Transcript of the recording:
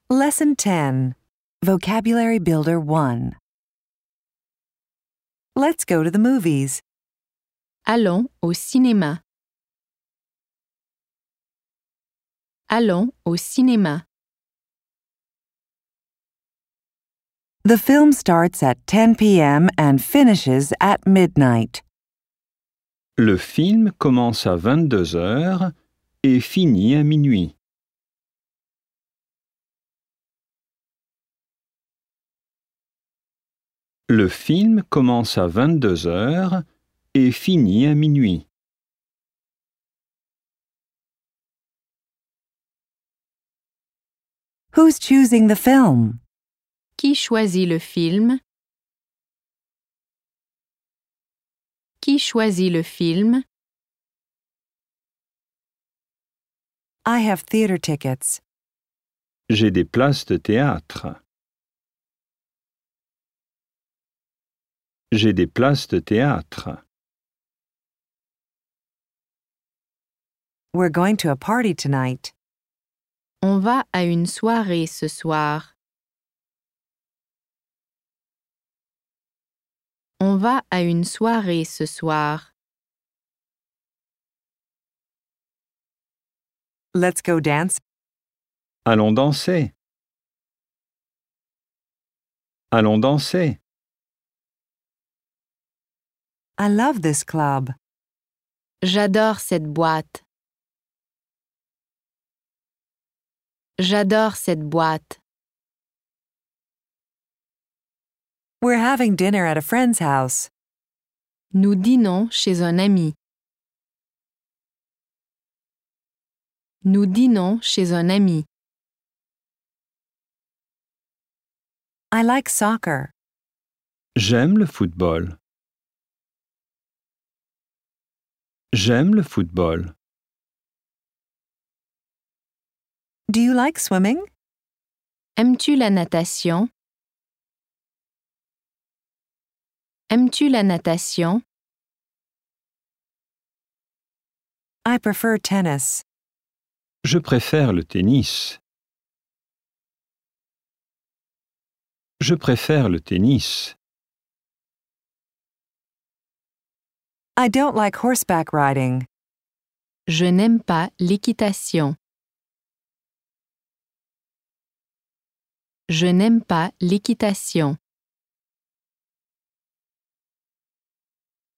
Lesson 10. Vocabulary Builder 1. Let's go to the movies. Allons au cinéma. Allons au cinéma. The film starts at 10 p.m. and finishes at midnight. Le film commence à 22 heures et finit à minuit. Le film commence à 22 heures et finit à minuit. Who's choosing the film? Qui choisit le film? Qui choisit le film? I have theater tickets. J'ai des places de théâtre. J'ai des places de théâtre. We're going to a party tonight. On va à une soirée ce soir. On va à une soirée ce soir. Let's go dance. Allons danser. Allons danser. I love this club. J'adore cette boîte. J'adore cette boîte. We're having dinner at a friend's house. Nous dînons chez un ami. Nous dînons chez un ami. I like soccer. J'aime le football. J'aime le football. Do you like swimming? Aimes-tu la natation? Aimes-tu la natation? I prefer tennis. Je préfère le tennis. Je préfère le tennis. I don't like horseback riding. Je n'aime pas l'équitation. Je n'aime pas l'équitation.